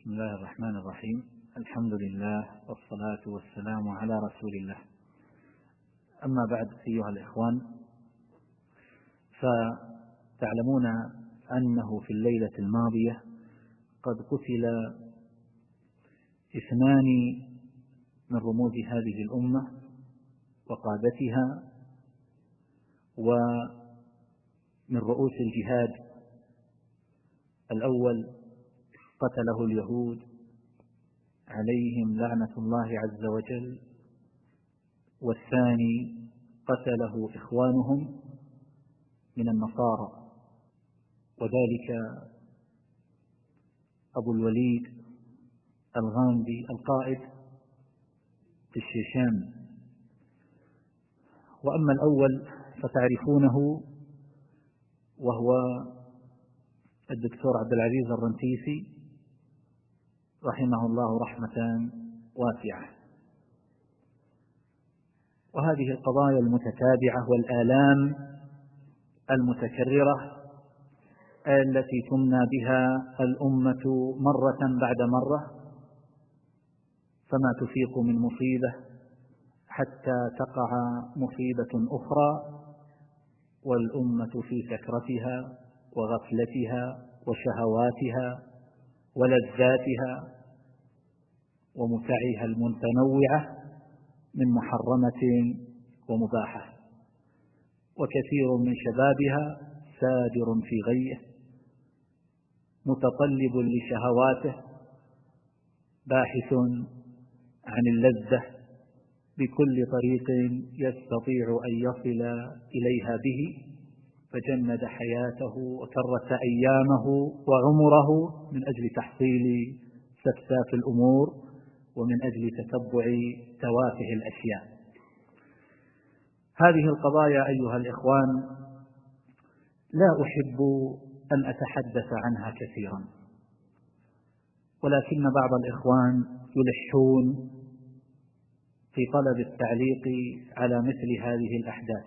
بسم الله الرحمن الرحيم. الحمد لله والصلاة والسلام على رسول الله. أما بعد، أيها الإخوان، فتعلمون أنه في الليلة الماضية قد قتل 2 من رموز هذه الأمة وقادتها ومن رؤوس الجهاد. الأول قتله اليهود عليهم لعنة الله عز وجل، والثاني قتله إخوانهم من النصارى، وذلك أبو الوليد الغامدي القائد في الشيشان. وأما الأول فتعرفونه، وهو الدكتور عبد العزيز الرنتيسي رحمه الله رحمة واسعة. وهذه القضايا المتتابعة والآلام المتكررة التي تمنى بها الأمة مرة بعد مرة، فما تفيق من مصيبة حتى تقع مصيبة أخرى والأمة في سكرتها وغفلتها وشهواتها ولذاتها ومتعها المتنوعة من محرمة ومباحة، وكثير من شبابها سادر في غيه متطلب لشهواته باحث عن اللذة بكل طريق يستطيع أن يصل إليها به، فجند حياته وكرس أيامه وعمره من أجل تحصيل سفساف الأمور ومن أجل تتبع توافه الأشياء. هذه القضايا أيها الإخوان لا أحب أن أتحدث عنها كثيرا، ولكن بعض الإخوان يلحون في طلب التعليق على مثل هذه الأحداث.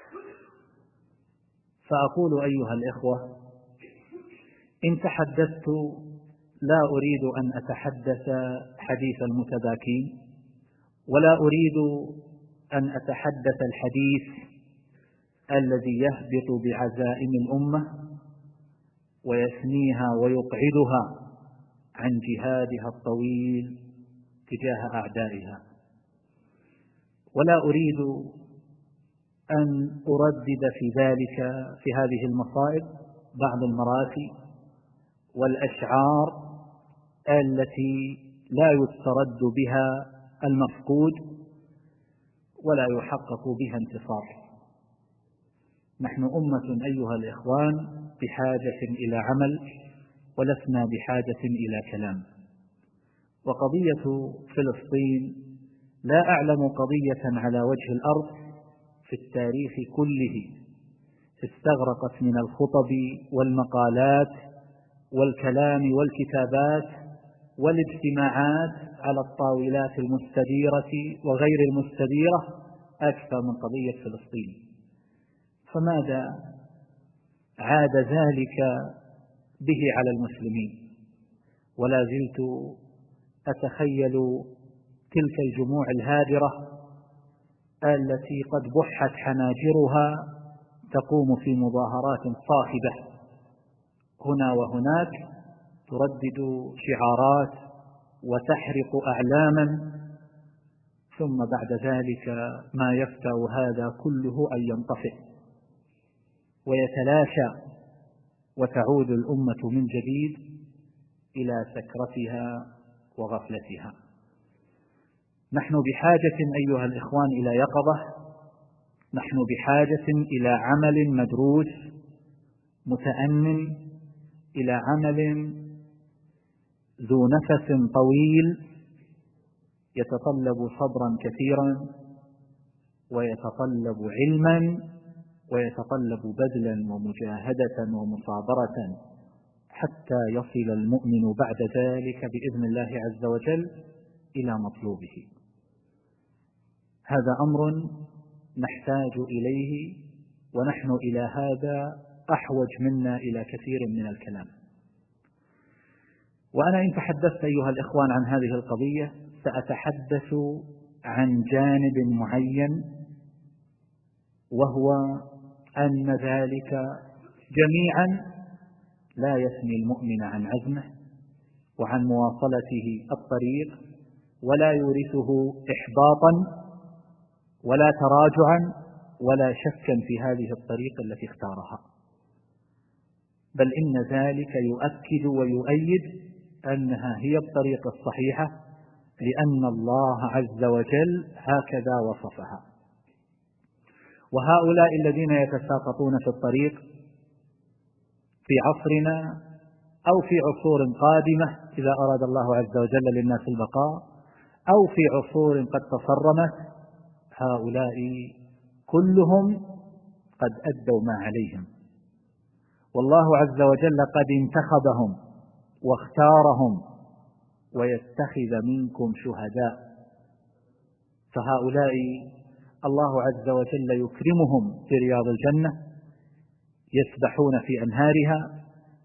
فأقول أيها الإخوة، إن تحدثت لا أريد أن أتحدث حديث المتباكين، ولا أريد أن أتحدث الحديث الذي يهبط بعزائم الأمة ويثنيها ويقعدها عن جهادها الطويل تجاه أعدائها، ولا أريد أن أردد في ذلك في هذه المصائب بعض المراسي والأشعار التي لا يسترد بها المفقود ولا يحقق بها انتصار. نحن أمة أيها الإخوان بحاجة إلى عمل، ولسنا بحاجة إلى كلام. وقضية فلسطين لا أعلم قضية على وجه الأرض في التاريخ كله استغرقت من الخطب والمقالات والكلام والكتابات والاجتماعات على الطاولات المستديرة وغير المستديرة أكثر من قضية فلسطين. فماذا عاد ذلك به على المسلمين؟ ولا زلت أتخيل تلك الجموع الهادرة التي قد بحت حناجرها تقوم في مظاهرات صاخبة هنا وهناك، تردد شعارات وتحرق أعلاما، ثم بعد ذلك ما يفتع هذا كله أن ينطفئ ويتلاشى، وتعود الأمة من جديد إلى سكرتها وغفلتها. نحن بحاجة أيها الإخوان إلى يقظة، نحن بحاجة إلى عمل مدروس متأنن، إلى عمل ذو نفس طويل يتطلب صبرا كثيرا ويتطلب علما ويتطلب بذلا ومجاهدة ومصابرة حتى يصل المؤمن بعد ذلك بإذن الله عز وجل إلى مطلوبه. هذا أمر نحتاج إليه، ونحن إلى هذا أحوج منا إلى كثير من الكلام. وأنا إن تحدثت أيها الإخوان عن هذه القضية سأتحدث عن جانب معين، وهو أن ذلك جميعا لا يثني المؤمن عن عزمه وعن مواصلته الطريق، ولا يورثه إحباطا ولا تراجعا ولا شكا في هذه الطريق التي اختارها، بل إن ذلك يؤكد ويؤيد أنها هي الطريق الصحيحة، لأن الله عز وجل هكذا وصفها. وهؤلاء الذين يتساقطون في الطريق في عصرنا أو في عصور قادمة إذا أراد الله عز وجل للناس البقاء، أو في عصور قد تصرمت، هؤلاء كلهم قد أدوا ما عليهم، والله عز وجل قد انتخبهم واختارهم ويتخذ منكم شهداء، فهؤلاء الله عز وجل يكرمهم في رياض الجنة، يسبحون في أنهارها،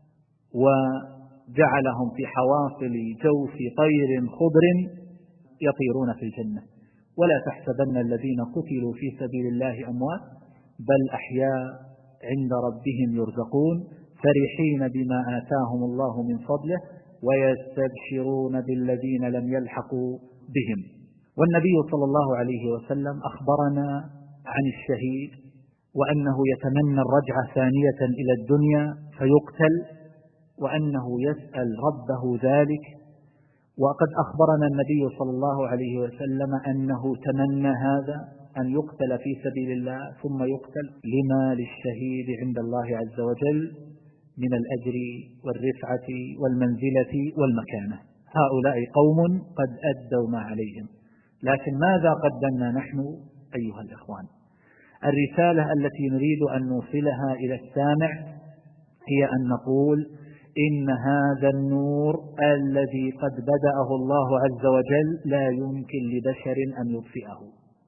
وجعلهم في حواصل جوف طير خضر يطيرون في الجنة. ولا تحسبن الذين قتلوا في سبيل الله أموات، بل أحياء عند ربهم يرزقون، فرحين بما آتاهم الله من فضله، ويستبشرون بالذين لم يلحقوا بهم. والنبي صلى الله عليه وسلم أخبرنا عن الشهيد، وأنه يتمنى الرجعة ثانية إلى الدنيا فيقتل، وأنه يسأل ربه ذلك. وقد أخبرنا النبي صلى الله عليه وسلم أنه تمنى هذا، أن يقتل في سبيل الله ثم يقتل، لما للشهيد عند الله عز وجل من الأجر والرفعة والمنزلة والمكانة. هؤلاء قوم قد أدوا ما عليهم، لكن ماذا قدمنا نحن أيها الإخوان؟ الرسالة التي نريد أن نوصلها إلى السامع هي أن نقول إن هذا النور الذي قد بدأه الله عز وجل لا يمكن لبشر أن يطفئه،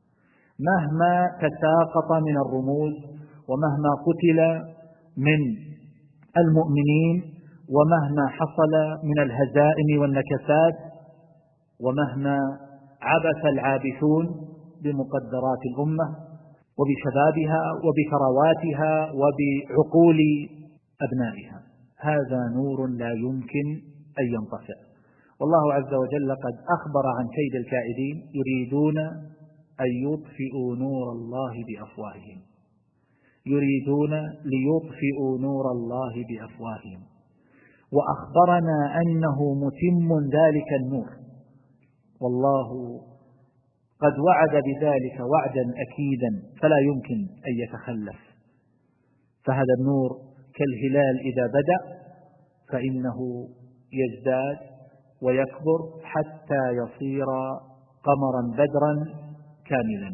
مهما تساقط من الرموز، ومهما قتل من المؤمنين، ومهما حصل من الهزائم والنكسات، ومهما عبث العابثون بمقدرات الأمة وبشبابها وبثرواتها وبعقول أبنائها، هذا نور لا يمكن أن ينطفئ. والله عز وجل قد أخبر عن كيد الكائدين، يريدون أن يطفئوا نور الله بأفواههم، يريدون ليطفئوا نور الله بأفواههم، وأخبرنا أنه متم ذلك النور، والله قد وعد بذلك وعدا أكيدا فلا يمكن أن يتخلف. فهذا النور كالهلال إذا بدأ فإنه يزداد ويكبر حتى يصير قمرا بدرا كاملا،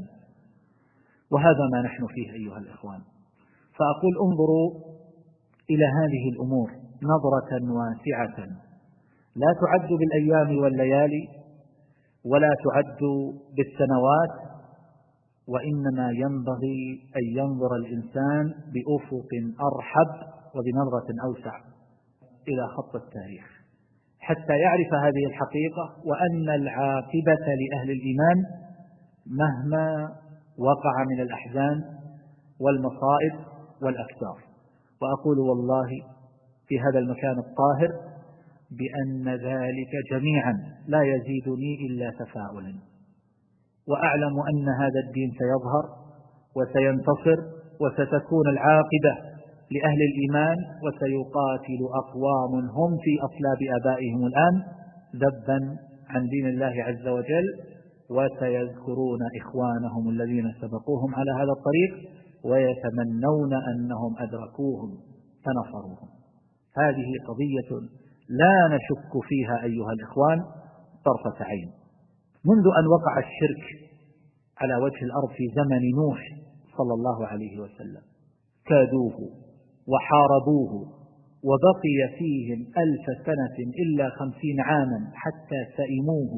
وهذا ما نحن فيه أيها الإخوان. فأقول انظروا إلى هذه الأمور نظرة واسعة لا تعد بالأيام والليالي ولا تعد بالسنوات، وإنما ينبغي أن ينظر الإنسان بأفق أرحب وبنظرة أوسع إلى خط التاريخ حتى يعرف هذه الحقيقة، وأن العاقبة لأهل الإيمان مهما وقع من الأحزان والمصائب والأكدار. وأقول والله في هذا المكان الطاهر بأن ذلك جميعا لا يزيدني إلا تفاؤلا، وأعلم أن هذا الدين سيظهر وسينتصر، وستكون العاقبة لأهل الإيمان، وسيقاتل أقوام هم في أصلاب آبائهم الآن ذبا عن دين الله عز وجل، وسيذكرون إخوانهم الذين سبقوهم على هذا الطريق ويتمنون أنهم أدركوهم فنصروهم. هذه قضية لا نشك فيها أيها الإخوان طرفة عين. منذ أن وقع الشرك على وجه الأرض في زمن نوح صلى الله عليه وسلم كادوه وحاربوه، وبقي فيهم 1000 سنة إلا 50 عاما حتى سئموه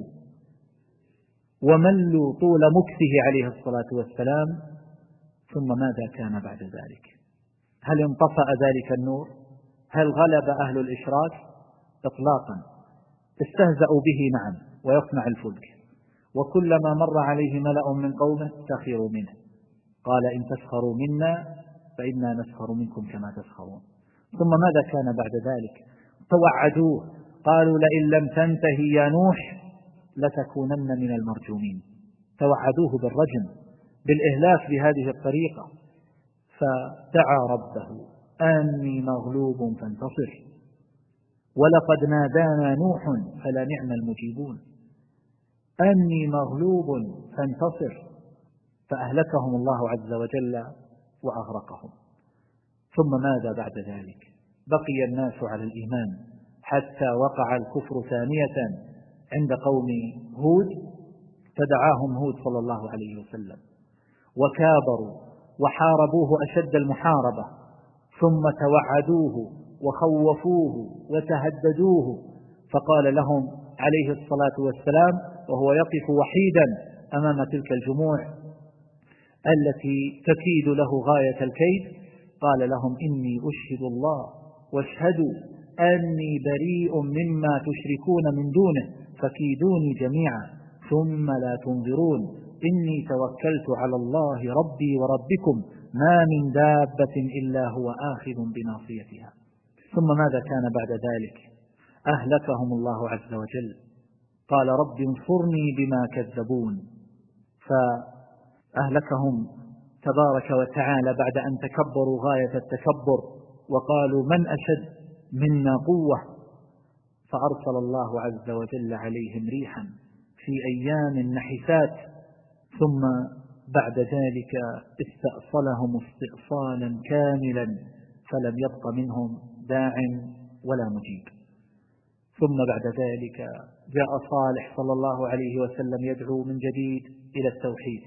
وملوا طول مكثه عليه الصلاة والسلام. ثم ماذا كان بعد ذلك؟ هل انطفأ ذلك النور؟ هل غلب أهل الإشراك؟ إطلاقا، استهزأوا به معا ويصنع الفلك، وكلما مر عليه ملأ من قومه سخروا منه، قال إن تسخروا منا فإنا نسخر منكم كما تسخرون. ثم ماذا كان بعد ذلك؟ توعدوه، قالوا لئن لم تنتهي يا نوح لتكونن من المرجومين. توعدوه بالرجم، بالإهلاك بهذه الطريقة. فدعا ربه أني مغلوب فانتصر، ولقد نادانا نوح فلنعم المجيبون. أني مغلوب فانتصر، فأهلكهم الله عز وجل وأغرقهم. ثم ماذا بعد ذلك؟ بقي الناس على الإيمان حتى وقع الكفر ثانية عند قوم هود، فدعاهم هود صلى الله عليه وسلم وكابروا وحاربوه أشد المحاربة، ثم توعدوه وخوفوه وتهددوه، فقال لهم عليه الصلاة والسلام وهو يقف وحيدا أمام تلك الجموع التي تكيد له غاية الكيد، قال لهم إني أشهد الله واشهدوا أني بريء مما تشركون من دونه فكيدوني جميعا ثم لا تنظرون إني توكلت على الله ربي وربكم ما من دابة إلا هو آخذ بناصيتها. ثم ماذا كان بعد ذلك؟ أهلكهم الله عز وجل. قال رب انصرني بما كذبون، فأهلكهم تبارك وتعالى بعد أن تكبروا غاية التكبر وقالوا من أشد منا قوة، فأرسل الله عز وجل عليهم ريحا في أيام نحسات، ثم بعد ذلك استأصلهم استئصالا كاملا فلم يبق منهم داع ولا مجيب. ثم بعد ذلك جاء صالح صلى الله عليه وسلم يدعو من جديد إلى التوحيد،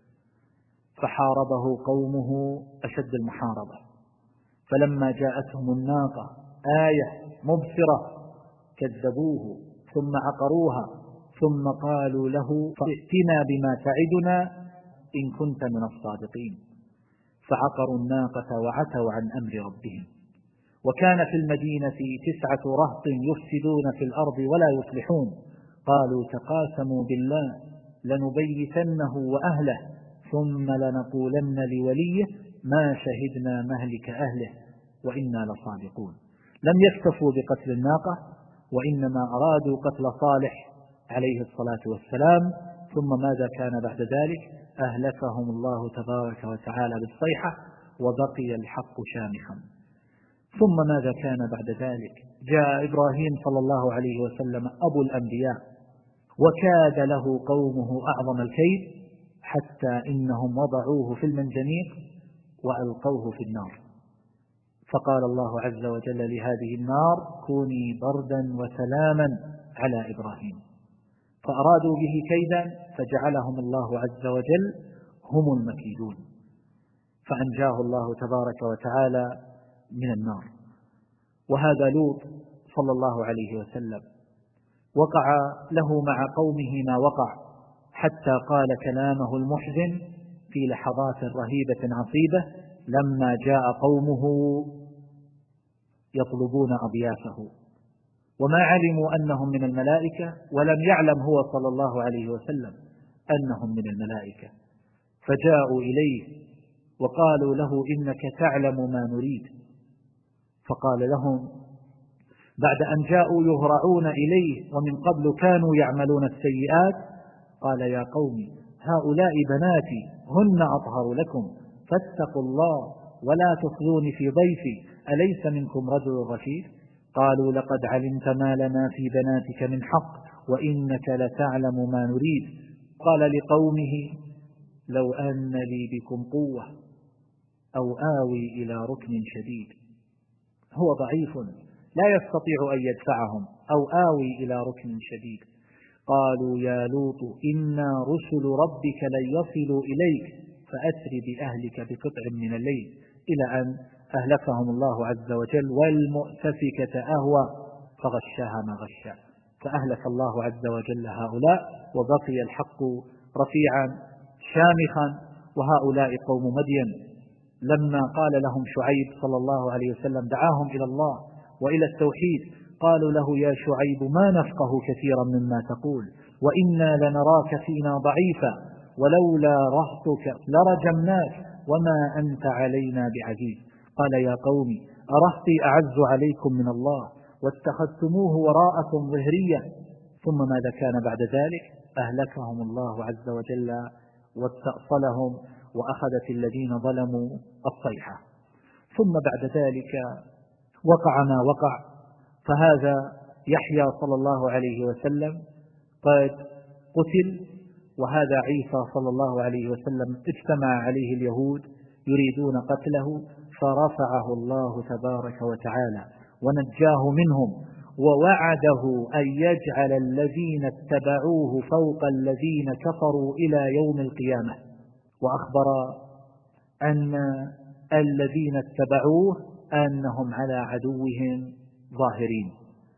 فحاربه قومه أشد المحاربة، فلما جاءتهم الناقة آية مبصرة كذبوه ثم عقروها، ثم قالوا له ائتنا بما تعدنا إن كنت من الصادقين، فعقروا الناقة وعتوا عن أمر ربهم. وكان في المدينة 9 رهط يفسدون في الأرض ولا يصلحون، قالوا تقاسموا بالله لنبيتنه وأهله ثم لنقولن لوليه ما شهدنا مهلك أهله وإنا لصادقون. لم يكتفوا بقتل الناقة، وإنما أرادوا قتل صالح عليه الصلاة والسلام. ثم ماذا كان بعد ذلك؟ أهلكهم الله تبارك وتعالى بالصيحة وبقي الحق شامخا. ثم ماذا كان بعد ذلك؟ جاء إبراهيم صلى الله عليه وسلم أبو الأنبياء، وكاد له قومه أعظم الكيد حتى إنهم وضعوه في المنجنيق وألقوه في النار، فقال الله عز وجل لهذه النار كوني بردا وسلاما على إبراهيم، فأرادوا به كيدا فجعلهم الله عز وجل هم المكيدون، فأنجاه الله تبارك وتعالى من النار. وهذا لوط صلى الله عليه وسلم وقع له مع قومه ما وقع، حتى قال كلامه المحزن في لحظات رهيبة عصيبة لما جاء قومه يطلبون أضيافه، وما علموا أنهم من الملائكة، ولم يعلم هو صلى الله عليه وسلم أنهم من الملائكة، فجاءوا إليه وقالوا له إنك تعلم ما نريد، فقال لهم بعد أن جاءوا يهرعون إليه ومن قبل كانوا يعملون السيئات، قال يا قوم هؤلاء بناتي هن أطهر لكم فاتقوا الله ولا تخزوني في ضيفي أليس منكم رجل رشيد؟ قالوا لقد علمت ما لنا في بناتك من حق وإنك لتعلم ما نريد. قال لقومه لو أن لي بكم قوة أو آوي إلى ركن شديد. هو ضعيف لا يستطيع أن يدفعهم، أو آوي إلى ركن شديد. قالوا يا لوط إنا رسل ربك لن يصلوا إليك فأسر بأهلك بقطع من الليل، إلى أن أهلكهم الله عز وجل. والمؤتفكة أهوى فغشاها ما غشا، فأهلك الله عز وجل هؤلاء وبقي الحق رفيعا شامخا. وهؤلاء قوم مدين لما قال لهم شعيب صلى الله عليه وسلم دعاهم إلى الله وإلى التوحيد، قالوا له يا شعيب ما نفقه كثيرا مما تقول وإنا لنراك فينا ضعيفا ولولا رهطك لرجمناك وما أنت علينا بعزيز. قال يا قوم أرهطي أعز عليكم من الله واتخذتموه وراءكم ظهريا. ثم ماذا كان بعد ذلك؟ أهلكهم الله عز وجل واستأصلهم وأخذت الذين ظلموا الصيحة. ثم بعد ذلك وقع ما وقع، فهذا يحيى صلى الله عليه وسلم قد قتل، وهذا عيسى صلى الله عليه وسلم اجتمع عليه اليهود يريدون قتله، فرفعه الله تبارك وتعالى ونجاه منهم، ووعده أن يجعل الذين اتبعوه فوق الذين كفروا إلى يوم القيامة، وأخبر أن الذين اتبعوه أنهم على عدوهم ظاهرين.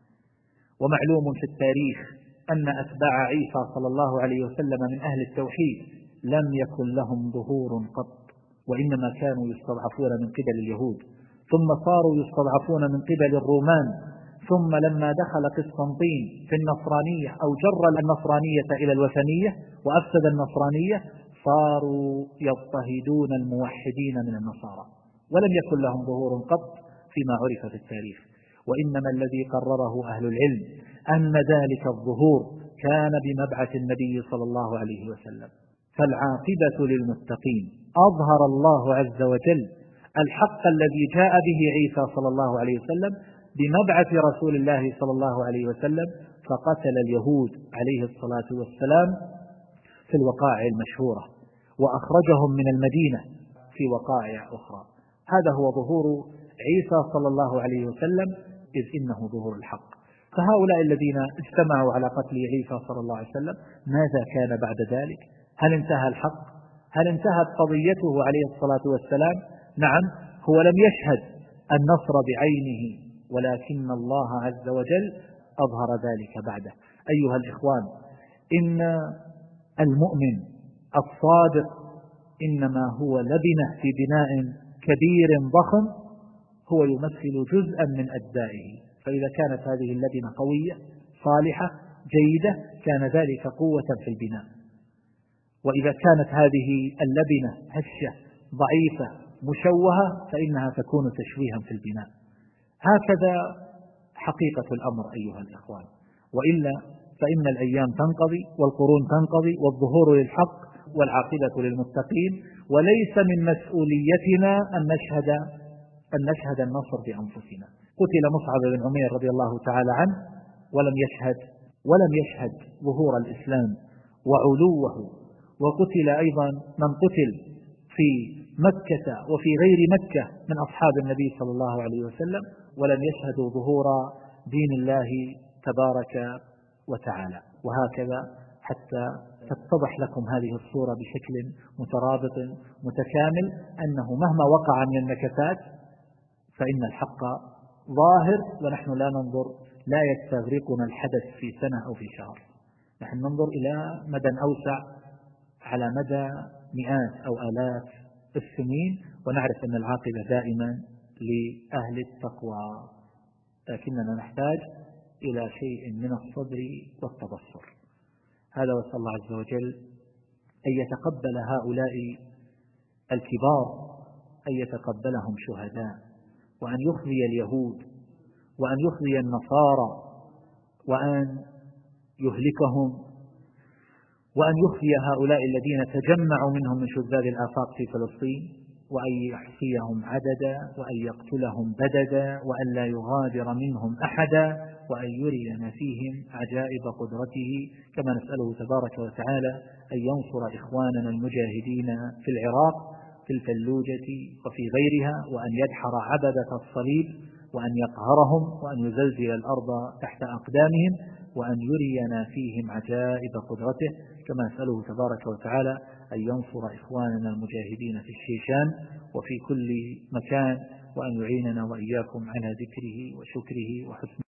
ومعلوم في التاريخ أن أتباع عيسى صلى الله عليه وسلم من أهل التوحيد لم يكن لهم ظهور قط، وإنما كانوا يستضعفون من قبل اليهود، ثم صاروا يستضعفون من قبل الرومان، ثم لما دخل قسطنطين في النصرانية أو جر النصرانية إلى الوثنية وأفسد النصرانية، صاروا يضطهدون الموحدين من النصارى، ولم يكن لهم ظهور قط فيما عرف في التاريخ. وإنما الذي قرره أهل العلم أن ذلك الظهور كان بمبعث النبي صلى الله عليه وسلم، فالعاقبة للمتقين. أظهر الله عز وجل الحق الذي جاء به عيسى صلى الله عليه وسلم بمبعث رسول الله صلى الله عليه وسلم، فقتل اليهود عليه الصلاة والسلام في الوقائع المشهورة، وأخرجهم من المدينة في وقائع أخرى. هذا هو ظهور عيسى صلى الله عليه وسلم، إذ إنه ظهور الحق. فهؤلاء الذين اجتمعوا على قتل عيسى صلى الله عليه وسلم ماذا كان بعد ذلك؟ هل انتهى الحق؟ هل انتهت قضيته عليه الصلاة والسلام؟ نعم، هو لم يشهد النصر بعينه، ولكن الله عز وجل أظهر ذلك بعده. أيها الإخوان، إن المؤمن الصادق إنما هو لبنة في بناء كبير ضخم، هو يمثل جزءا من أجزائه. فإذا كانت هذه اللبنة قوية صالحة جيدة كان ذلك قوة في البناء، وإذا كانت هذه اللبنة هشة ضعيفة مشوهة فإنها تكون تشويها في البناء. هكذا حقيقة الأمر أيها الإخوان، وإلا فإن الأيام تنقضي والقرون تنقضي والظهور للحق والعاقبة للمتقين، وليس من مسؤوليتنا أن نشهد النصر بأنفسنا. قتل مصعب بن عمير رضي الله تعالى عنه ولم يشهد ظهور الإسلام وعلوه، وقتل أيضا من قتل في مكة وفي غير مكة من أصحاب النبي صلى الله عليه وسلم، ولم يشهدوا ظهور دين الله تبارك وتعالى. وهكذا حتى تتضح لكم هذه الصورة بشكل مترابط متكامل، أنه مهما وقع من النكسات فإن الحق ظاهر، ونحن لا يستغرقنا الحدث في سنة أو في شهر، نحن ننظر إلى مدى أوسع على مدى مئات أو آلاف السنين، ونعرف أن العاقبة دائما لأهل التقوى، لكننا نحتاج إلى شيء من الصبر والتبصر. هذا، وأسأل الله عز وجل أن يتقبل هؤلاء الكبار، أن يتقبلهم شهداء، وأن يخزي اليهود وأن يخزي النصارى وأن يهلكهم، وأن يخزي هؤلاء الذين تجمعوا منهم من شذاذ الآفاق في فلسطين، وأن يحصيهم عددا، وأن يقتلهم بددا، وأن لا يغادر منهم أحدا، وأن يرينا فيهم عجائب قدرته، كما نسأله تبارك وتعالى أن ينصر إخواننا المجاهدين في العراق في الفلوجة وفي غيرها، وأن يدحر عبدة الصليب، وأن يقهرهم، وأن يزلزل الأرض تحت أقدامهم، وأن يرينا فيهم عجائب قدرته، كما نسأله تبارك وتعالى أن ينصر إخواننا المجاهدين في الشيشان وفي كل مكان، وأن يعيننا وإياكم على ذكره وشكره وحسن